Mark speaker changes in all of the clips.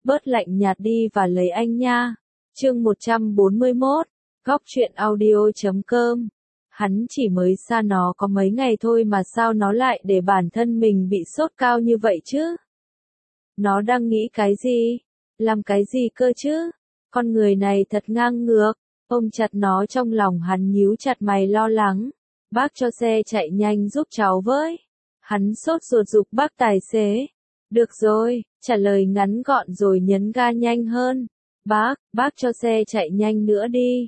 Speaker 1: bớt lạnh nhạt đi và lấy anh nha. Chương 141, Góc truyện audio.com. Hắn chỉ mới xa nó có mấy ngày thôi mà sao nó lại để bản thân mình bị sốt cao như vậy chứ? Nó đang nghĩ cái gì? Làm cái gì cơ chứ? Con người này thật ngang ngược. Ôm chặt nó trong lòng hắn nhíu chặt mày lo lắng. Bác cho xe chạy nhanh giúp cháu với. Hắn sốt ruột giục bác tài xế. Được rồi, trả lời ngắn gọn rồi nhấn ga nhanh hơn. Bác cho xe chạy nhanh nữa đi.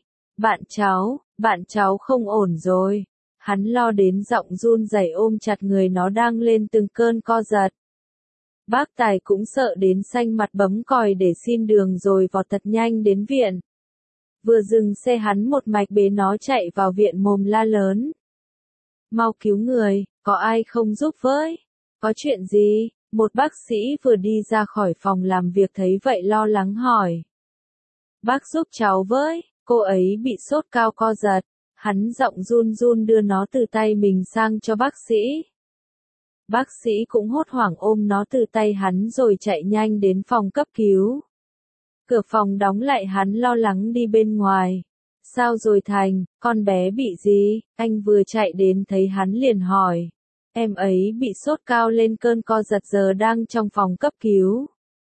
Speaker 1: Bạn cháu không ổn rồi. Hắn lo đến giọng run rẩy ôm chặt người nó đang lên từng cơn co giật. Bác Tài cũng sợ đến xanh mặt bấm còi để xin đường rồi vọt thật nhanh đến viện. Vừa dừng xe hắn một mạch bế nó chạy vào viện mồm la lớn. Mau cứu người, có ai không giúp với? Có chuyện gì? Một bác sĩ vừa đi ra khỏi phòng làm việc thấy vậy lo lắng hỏi. Bác giúp cháu với, cô ấy bị sốt cao co giật. Hắn giọng run run đưa nó từ tay mình sang cho bác sĩ. Bác sĩ cũng hốt hoảng ôm nó từ tay hắn rồi chạy nhanh đến phòng cấp cứu. Cửa phòng đóng lại hắn lo lắng đi bên ngoài. Sao rồi Thành, con bé bị gì? Anh vừa chạy đến thấy hắn liền hỏi. Em ấy bị sốt cao lên cơn co giật giờ đang trong phòng cấp cứu.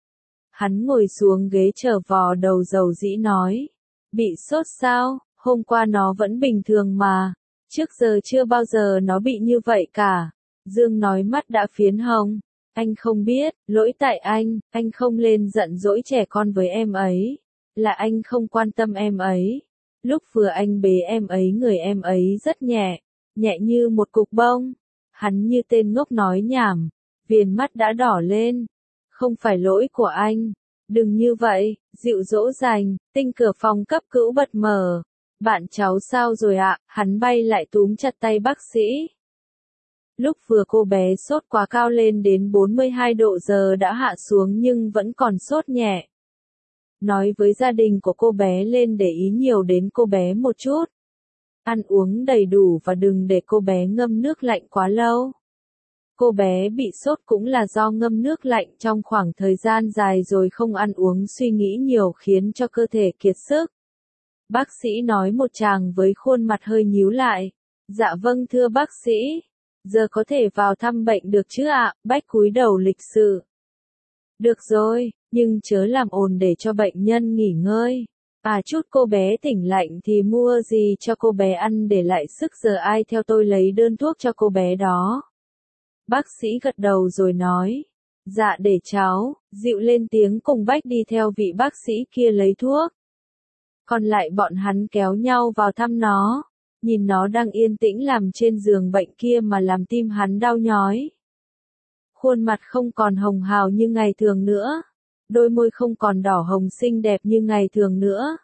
Speaker 1: Hắn ngồi xuống ghế chờ vò đầu dầu dĩ nói. Bị sốt sao? Hôm qua nó vẫn bình thường mà. Trước giờ chưa bao giờ nó bị như vậy cả. Dương nói mắt đã phiến hồng. Anh không biết, lỗi tại anh không lên giận dỗi trẻ con với em ấy. Là anh không quan tâm em ấy. Lúc vừa anh bế em ấy người em ấy rất nhẹ, nhẹ như một cục bông. Hắn như tên ngốc nói nhảm, viền mắt đã đỏ lên. Không phải lỗi của anh. Đừng như vậy, dịu dỗ dành, tinh cửa phòng cấp cứu bật mở. Bạn cháu sao rồi ạ? Hắn bay lại túm chặt tay bác sĩ. Lúc vừa cô bé sốt quá cao lên đến 42 độ giờ đã hạ xuống nhưng vẫn còn sốt nhẹ. Nói với gia đình của cô bé lên để ý nhiều đến cô bé một chút. Ăn uống đầy đủ và đừng để cô bé ngâm nước lạnh quá lâu. Cô bé bị sốt cũng là do ngâm nước lạnh trong khoảng thời gian dài rồi không ăn uống suy nghĩ nhiều khiến cho cơ thể kiệt sức. Bác sĩ nói một tràng với khuôn mặt hơi nhíu lại. Dạ vâng thưa bác sĩ. Giờ có thể vào thăm bệnh được chứ ạ? Bách cúi đầu lịch sự. Được rồi, nhưng chớ làm ồn để cho bệnh nhân nghỉ ngơi. Chút cô bé tỉnh lạnh thì mua gì cho cô bé ăn để lại sức giờ ai theo tôi lấy đơn thuốc cho cô bé đó. Bác sĩ gật đầu rồi nói. Dạ để cháu, dịu lên tiếng cùng Bách đi theo vị bác sĩ kia lấy thuốc. Còn lại bọn hắn kéo nhau vào thăm nó. Nhìn nó đang yên tĩnh nằm trên giường bệnh kia mà làm tim hắn đau nhói. Khuôn mặt không còn hồng hào như ngày thường nữa. Đôi môi không còn đỏ hồng xinh đẹp như ngày thường nữa.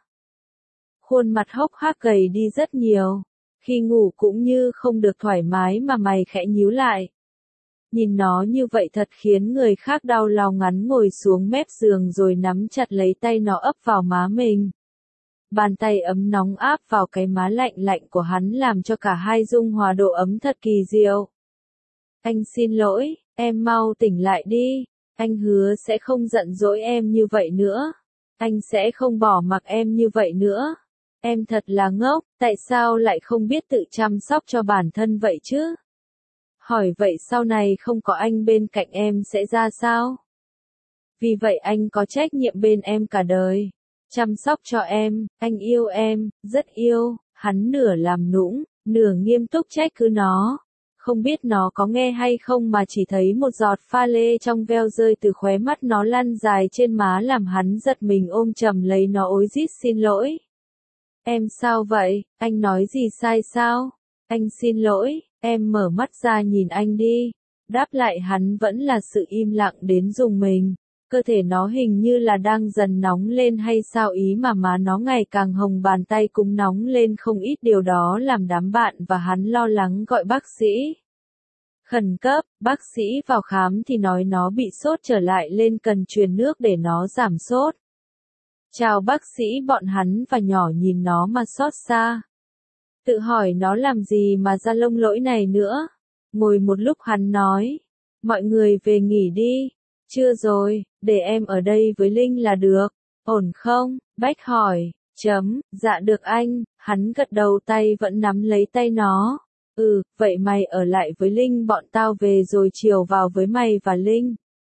Speaker 1: Khuôn mặt hốc hác gầy đi rất nhiều. Khi ngủ cũng như không được thoải mái mà mày khẽ nhíu lại. Nhìn nó như vậy thật khiến người khác đau lòng ngắn ngồi xuống mép giường rồi nắm chặt lấy tay nó ấp vào má mình. Bàn tay ấm nóng áp vào cái má lạnh lạnh của hắn làm cho cả hai dung hòa độ ấm thật kỳ diệu. Anh xin lỗi, em mau tỉnh lại đi. Anh hứa sẽ không giận dỗi em như vậy nữa. Anh sẽ không bỏ mặc em như vậy nữa. Em thật là ngốc, tại sao lại không biết tự chăm sóc cho bản thân vậy chứ? Hỏi vậy sau này không có anh bên cạnh em sẽ ra sao? Vì vậy anh có trách nhiệm bên em cả đời. Chăm sóc cho em, anh yêu em, rất yêu. Hắn nửa làm nũng, nửa nghiêm túc trách cứ nó. Không biết nó có nghe hay không mà chỉ thấy một giọt pha lê trong veo rơi từ khóe mắt nó lăn dài trên má làm hắn giật mình ôm chầm lấy nó ối rít xin lỗi. Em sao vậy, anh nói gì sai sao? Anh xin lỗi, em mở mắt ra nhìn anh đi. Đáp lại hắn vẫn là sự im lặng đến rùng mình. Cơ thể nó hình như là đang dần nóng lên hay sao ý mà má nó ngày càng hồng bàn tay cũng nóng lên không ít điều đó làm đám bạn và hắn lo lắng gọi bác sĩ. Khẩn cấp, bác sĩ vào khám thì nói nó bị sốt trở lại lên cần truyền nước để nó giảm sốt. Chào bác sĩ bọn hắn và nhỏ nhìn nó mà xót xa. Tự hỏi nó làm gì mà ra lông lỗi này nữa. Ngồi một lúc hắn nói. Mọi người về nghỉ đi. Chưa rồi, để em ở đây với Linh là được, ổn không? Bách hỏi, dạ được anh, hắn gật đầu tay vẫn nắm lấy tay nó. Vậy mày ở lại với Linh bọn tao về rồi chiều vào với mày và Linh.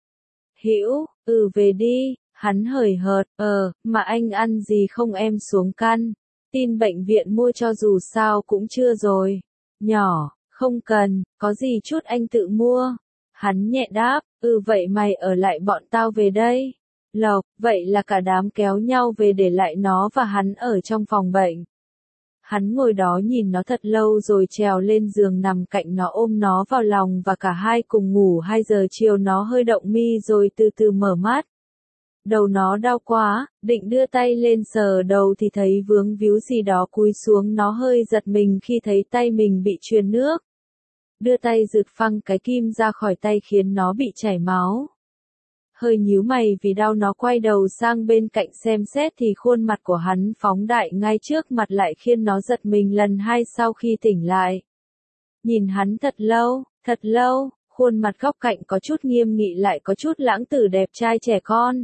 Speaker 1: Hữu, về đi, hắn hời hợt, mà anh ăn gì không em xuống căn. Tin bệnh viện mua cho dù sao cũng chưa rồi. Nhỏ, không cần, có gì chút anh tự mua. Hắn nhẹ đáp, vậy mày ở lại bọn tao về đây. Lộc, vậy là cả đám kéo nhau về để lại nó và hắn ở trong phòng bệnh. Hắn ngồi đó nhìn nó thật lâu rồi trèo lên giường nằm cạnh nó ôm nó vào lòng và cả hai cùng ngủ 2 giờ chiều nó hơi động mi rồi từ từ mở mắt. Đầu nó đau quá, định đưa tay lên sờ đầu thì thấy vướng víu gì đó cúi xuống nó hơi giật mình khi thấy tay mình bị truyền nước. Đưa tay giật phăng cái kim ra khỏi tay khiến nó bị chảy máu. Hơi nhíu mày vì đau nó quay đầu sang bên cạnh xem xét thì khuôn mặt của hắn phóng đại ngay trước mặt lại khiến nó giật mình lần hai sau khi tỉnh lại. Nhìn hắn thật lâu, khuôn mặt góc cạnh có chút nghiêm nghị lại có chút lãng tử đẹp trai trẻ con.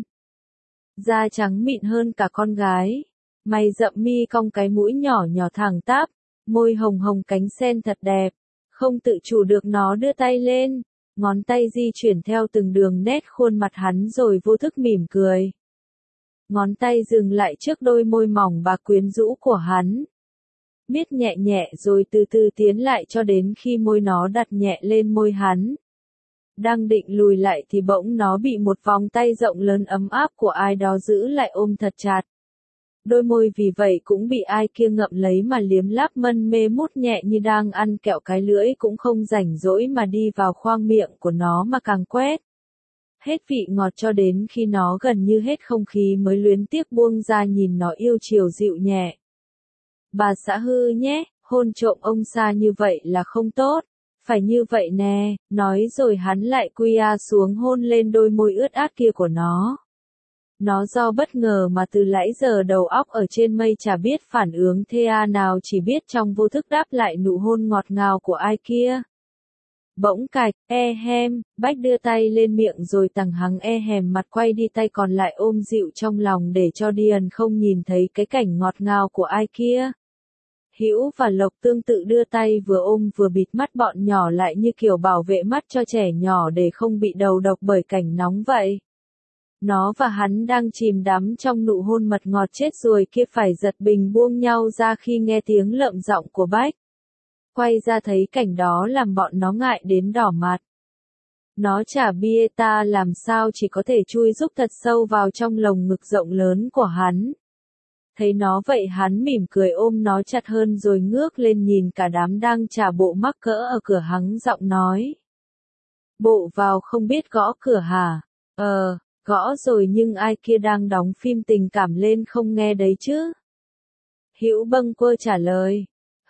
Speaker 1: Da trắng mịn hơn cả con gái. Mày rậm mi cong cái mũi nhỏ nhỏ thẳng tắp, môi hồng hồng cánh sen thật đẹp. Không tự chủ được nó đưa tay lên. Ngón tay di chuyển theo từng đường nét khuôn mặt hắn rồi vô thức mỉm cười. Ngón tay dừng lại trước đôi môi mỏng và quyến rũ của hắn. Miết nhẹ nhẹ rồi từ từ tiến lại cho đến khi môi nó đặt nhẹ lên môi hắn. Đang định lùi lại thì bỗng nó bị một vòng tay rộng lớn ấm áp của ai đó giữ lại ôm thật chặt. Đôi môi vì vậy cũng bị ai kia ngậm lấy mà liếm láp mân mê mút nhẹ như đang ăn kẹo, cái lưỡi cũng không rảnh rỗi mà đi vào khoang miệng của nó mà càng quét. Hết vị ngọt cho đến khi nó gần như hết không khí mới luyến tiếc buông ra nhìn nó yêu chiều dịu nhẹ. Bà xã hư nhé, hôn trộm ông xa như vậy là không tốt. Phải như vậy nè, nói rồi hắn lại quy xuống hôn lên đôi môi ướt át kia của nó. Nó do bất ngờ mà từ nãy giờ đầu óc ở trên mây chả biết phản ứng thế nào, chỉ biết trong vô thức đáp lại nụ hôn ngọt ngào của ai kia. Bỗng cạch, Bách đưa tay lên miệng rồi tằng hắng mặt quay đi, tay còn lại ôm dịu trong lòng để cho Điền không nhìn thấy cái cảnh ngọt ngào của ai kia. Hữu và Lộc tương tự đưa tay vừa ôm vừa bịt mắt bọn nhỏ lại như kiểu bảo vệ mắt cho trẻ nhỏ để không bị đầu độc bởi cảnh nóng vậy. Nó và hắn đang chìm đắm trong nụ hôn mật ngọt chết rồi kia phải giật mình buông nhau ra khi nghe tiếng lợm giọng của Bách. Quay ra thấy cảnh đó làm bọn nó ngại đến đỏ mặt. Nó chả bia ta làm sao chỉ có thể chui rúc thật sâu vào trong lồng ngực rộng lớn của hắn. Thấy nó vậy hắn mỉm cười ôm nó chặt hơn rồi ngước lên nhìn cả đám đang chả bộ mắc cỡ ở cửa, hắng giọng nói. Bộ vào không biết gõ cửa hả? Gõ rồi nhưng ai kia đang đóng phim tình cảm lên không nghe đấy chứ? Hữu bâng quơ trả lời.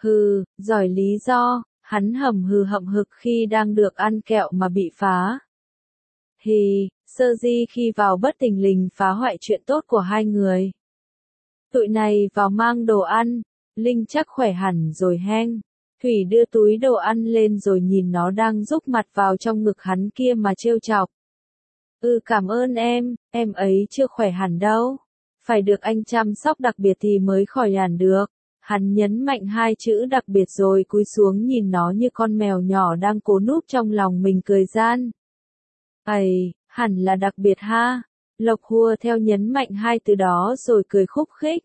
Speaker 1: Giỏi lý do, hắn hầm hực khi đang được ăn kẹo mà bị phá. Sơ di khi vào bất thình lình phá hoại chuyện tốt của hai người. Tụi này vào mang đồ ăn, Linh chắc khỏe hẳn rồi heng. Thủy đưa túi đồ ăn lên rồi nhìn nó đang rúc mặt vào trong ngực hắn kia mà trêu chọc. Cảm ơn em ấy chưa khỏe hẳn đâu. Phải được anh chăm sóc đặc biệt thì mới khỏi hẳn được. Hắn nhấn mạnh hai chữ đặc biệt rồi cúi xuống nhìn nó như con mèo nhỏ đang cố núp trong lòng mình cười gian. Hẳn là đặc biệt ha. Lộc hùa theo nhấn mạnh hai từ đó rồi cười khúc khích.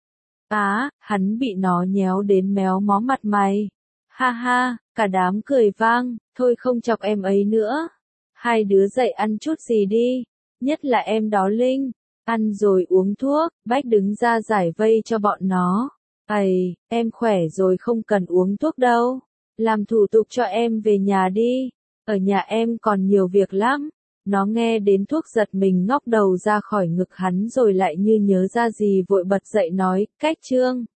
Speaker 1: Hắn bị nó nhéo đến méo mó mặt mày. Ha, cả đám cười vang, thôi không chọc em ấy nữa. Hai đứa dậy ăn chút gì đi, nhất là em đó Linh. Ăn rồi uống thuốc, Bách đứng ra giải vây cho bọn nó. Em khỏe rồi không cần uống thuốc đâu. Làm thủ tục cho em về nhà đi. Ở nhà em còn nhiều việc lắm. Nó nghe đến thuốc giật mình ngóc đầu ra khỏi ngực hắn rồi lại như nhớ ra gì vội bật dậy nói, cách Trương.